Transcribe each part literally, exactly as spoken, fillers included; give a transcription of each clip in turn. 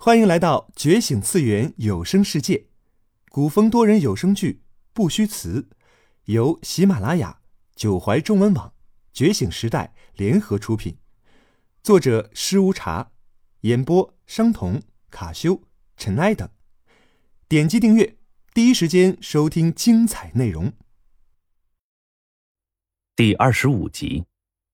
欢迎来到觉醒次元有声世界，古风多人有声剧《不虚词》，由喜马拉雅、九怀中文网、觉醒时代联合出品，作者施无茶，演播商童、卡修、尘埃等。点击订阅，第一时间收听精彩内容。 第二十五集。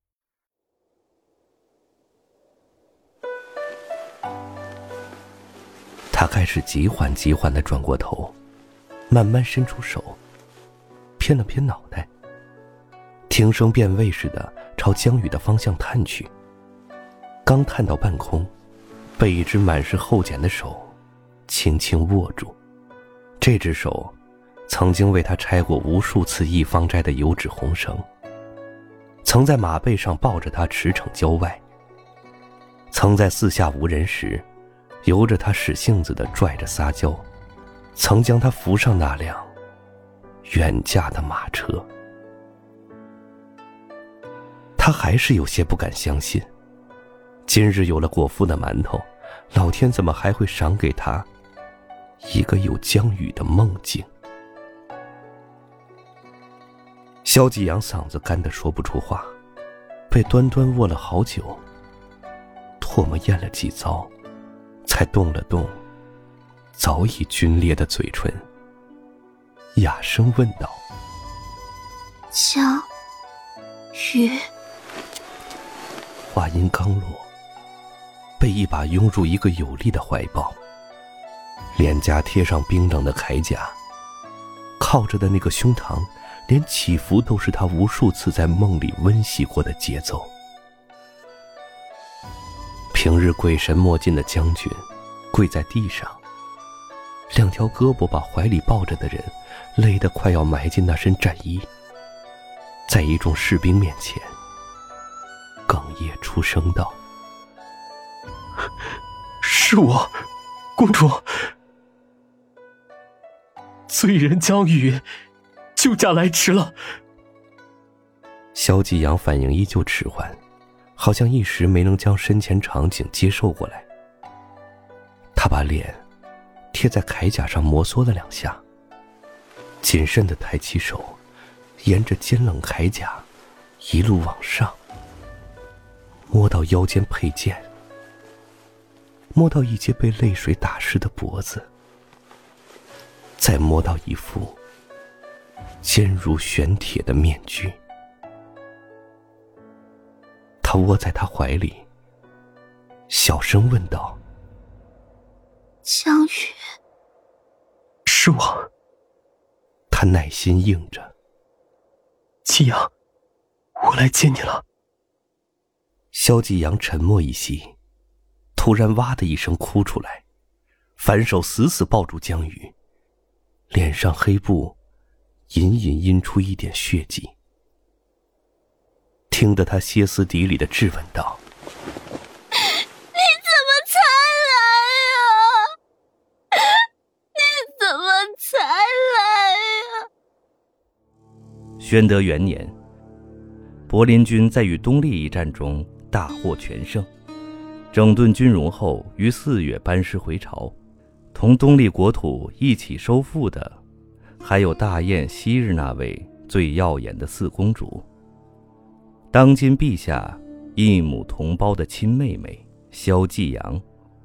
他开始极缓极缓地转过头，慢慢伸出手，偏了偏脑袋，听声辨位似的朝江雨的方向探去。刚探到半空，被一只满是厚茧的手轻轻握住。这只手曾经为他拆过无数次一方斋的油纸红绳，曾在马背上抱着他驰骋郊外，曾在四下无人时由着他使性子的拽着撒娇，曾将他扶上那辆远驾的马车。他还是有些不敢相信，今日有了果腹的馒头，老天怎么还会赏给他一个有江雨的梦境？萧继阳嗓子干得说不出话，被端端握了好久，唾沫咽了几遭，才动了动早已皲裂的嘴唇，哑声问道： 江雨。 话音刚落，被一把拥入一个有力的怀抱，脸颊贴上冰冷的铠甲，靠着的那个胸膛连起伏都是他无数次在梦里温习过的节奏。平日鬼神莫近的将军跪在地上，两条胳膊把怀里抱着的人勒得快要埋进那身战衣，在一众士兵面前哽咽出声道： 是我，公主。罪人江雨救驾来迟了。 萧继阳反应依旧迟缓，好像一时没能将身前场景接受过来。他把脸贴在铠甲上摩挲了两下，谨慎地抬起手，沿着尖冷铠甲一路往上，摸到腰间佩剑，摸到一截被泪水打湿的脖子，再摸到一副坚如玄铁的面具。他窝在他怀里，小声问道： 江雨。 是我。 他耐心应着： 继阳，我来接你了。 萧继阳沉默一息，突然哇的一声哭出来，反手死死抱住江雨，脸上黑布隐隐印出一点血迹，听得他歇斯底里地质问道： 你怎么才来呀？你怎么才来呀？ 宣德元年，柏林军在与东丽一战中大获全胜，整顿军容后于四月班师回朝，同东丽国土一起收复的还有大燕昔日那位最耀眼的四公主，当今陛下一母同胞的亲妹妹萧继阳。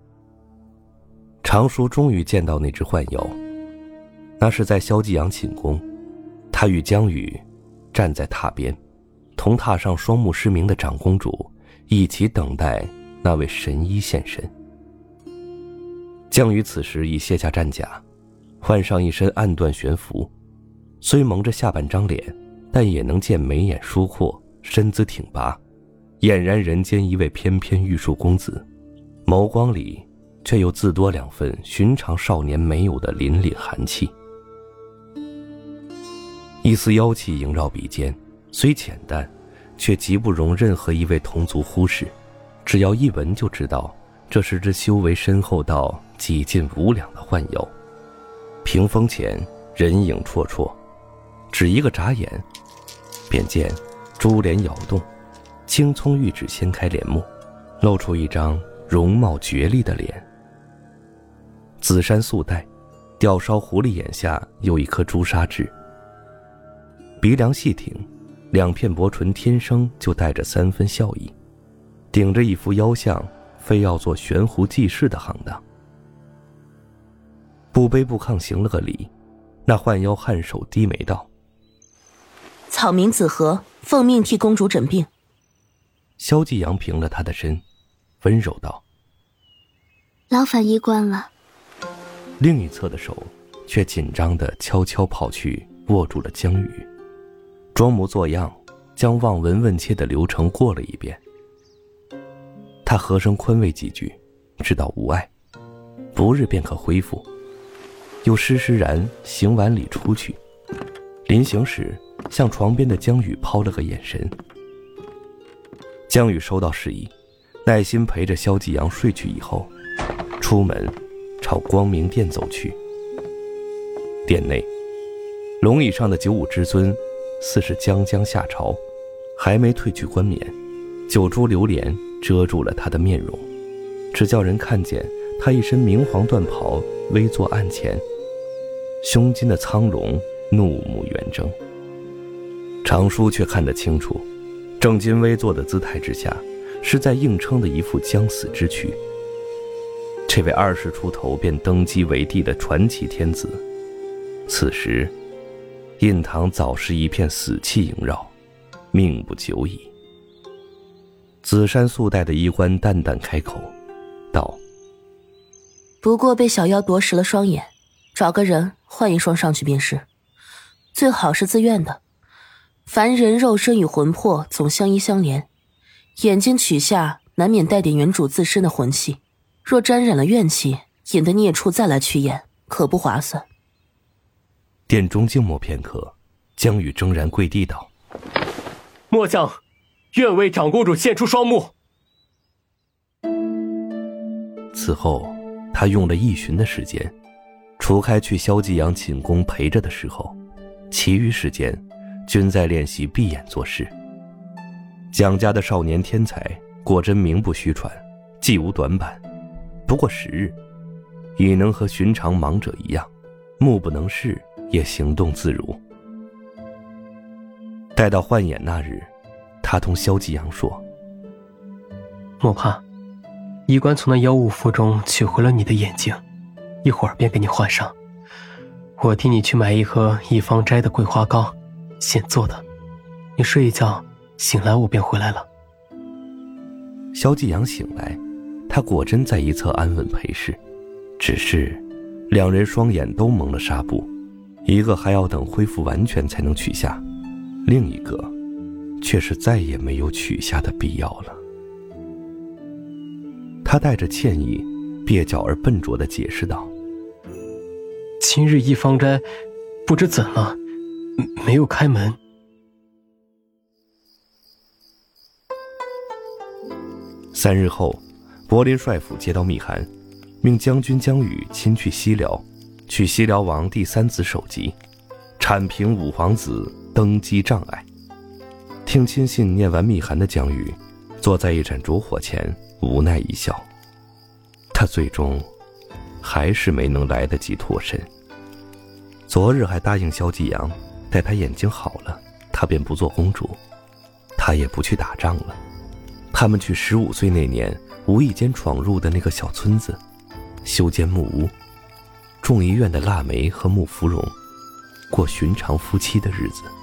常叔终于见到那只幻妖，那是在萧继阳寝宫，他与江雨站在榻边，同榻上双目失明的长公主一起等待那位神医现身。江雨此时已卸下战甲，换上一身暗缎玄服，虽蒙着下半张脸，但也能见眉眼疏阔，身姿挺拔，俨然人间一位翩翩玉树公子，眸光里却又自多两份寻常少年没有的凛凛寒气。一丝妖气萦绕鼻尖，虽浅淡，却极不容任何一位同族忽视，只要一闻就知道这是只修为深厚到几近无两的幻妖。屏风前人影绰绰，只一个眨眼，便见珠帘摇动，青葱玉指掀开帘幕，露出一张容貌绝丽的脸， 紫衫素带，吊梢狐狸眼下有一颗朱砂痣，鼻梁细挺，两片薄唇天生就带着三分笑意，顶着一副妖相，非要做悬壶济世的行当。不卑不亢行了个礼，那幻妖颔首低眉道： 草民子和，奉命替公主诊病。 萧继阳平了他的身，温柔道： 劳烦医官了。 另一侧的手却紧张地悄悄跑去握住了江宇，装模作样将望闻问切的流程过了一遍。他和声宽慰几句，知道无碍，不日便可恢复，又施施然行完礼出去。临行时向床边的江宇抛了个眼神。江宇收到示意，耐心陪着萧继阳睡去以后，出门朝光明殿走去。殿内，龙椅上的九五之尊似是将将下朝，还没褪去冠冕，九株榴莲遮住了他的面容，只叫人看见他一身明黄缎袍微坐案前，胸襟的苍龙怒目圆睁。长舒却看得清楚，正襟危坐的姿态之下，是在硬撑的一副将死之躯。这位二十出头便登基为帝的传奇天子，此时印堂早是一片死气萦绕，命不久矣。紫衫素带的医官淡淡开口道： 不过被小妖夺食了双眼，找个人换一双上去便是，最好是自愿的。凡人肉身与魂魄总相依相连，眼睛取下难免带点原主自身的魂气，若沾染了怨气，引得孽畜再来取眼，可不划算。 殿中静默片刻，江宇铮然跪地道： 末将愿为长公主献出双目。 此后他用了一旬的时间，除开去萧继阳寝宫陪着的时候，其余时间均在练习闭眼做事。蒋家的少年天才果真名不虚传，技无短板，不过时日已能和寻常盲者一样，目不能视，也行动自如。待到换眼那日，他同萧继阳说： 莫怕，医官从那妖物腹中取回了你的眼睛，一会儿便给你换上。我替你去买一盒一方斋的桂花糕，现做的，你睡一觉，醒来我便回来了。 萧继阳醒来，他果真在一侧安稳陪侍，只是两人双眼都蒙了纱布，一个还要等恢复完全才能取下，另一个却是再也没有取下的必要了。他带着歉意，蹩脚而笨拙地解释道： 今日一方斋不知怎了，没有开门。 三日后，柏林帅府接到密函，命将军江宇亲去西辽，取西辽王第三子首级，铲平五皇子登基障碍。听亲信念完密函的江宇，坐在一盏烛火前，无奈一笑。他最终还是没能来得及脱身。昨日还答应萧继阳，待他眼睛好了，他便不做公主，他也不去打仗了。他们去十五岁那年无意间闯入的那个小村子，修间木屋，种一院的腊梅和木芙蓉，过寻常夫妻的日子。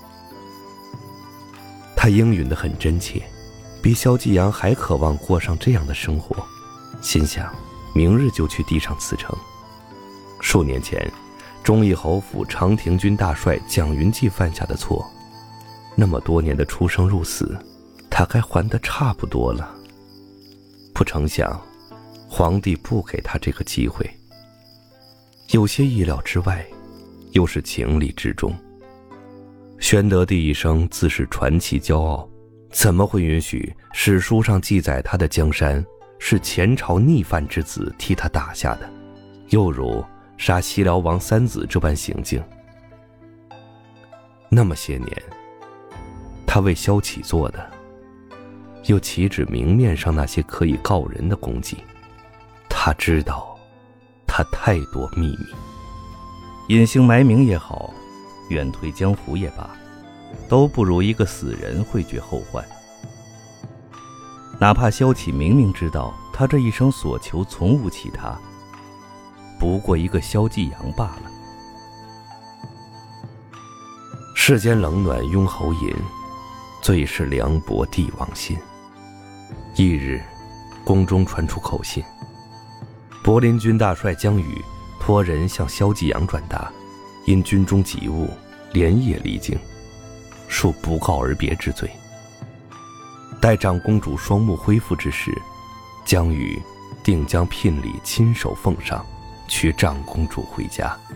他应允得很真切，比萧继阳还渴望过上这样的生活，心想明日就去地上辞呈。数年前忠义侯府长亭军大帅蒋云际犯下的错，那么多年的出生入死，他该还得差不多了。不成想皇帝不给他这个机会，有些意料之外，又是情理之中。宣德帝一生自是传奇骄傲，怎么会允许史书上记载他的江山是前朝逆犯之子替他打下的，又如杀西辽王三子这般行径？那么些年，他为萧启做的，又岂止明面上那些可以告人的功绩？他知道， 他太多秘密。隐姓埋名也好，远退江湖也罢，都不如一个死人会觉后患。哪怕萧启明明知道他这一生所求从无其他，不过一个萧继阳罢了。世间冷暖拥喉饮，最是凉薄帝王心。一日，宫中传出口信，柏林军大帅江宇托人向萧继阳转达，因军中急务，连夜离京，恕不告而别之罪。待长公主双目恢复之时，江宇定将聘礼亲手奉上，娶长公主回家。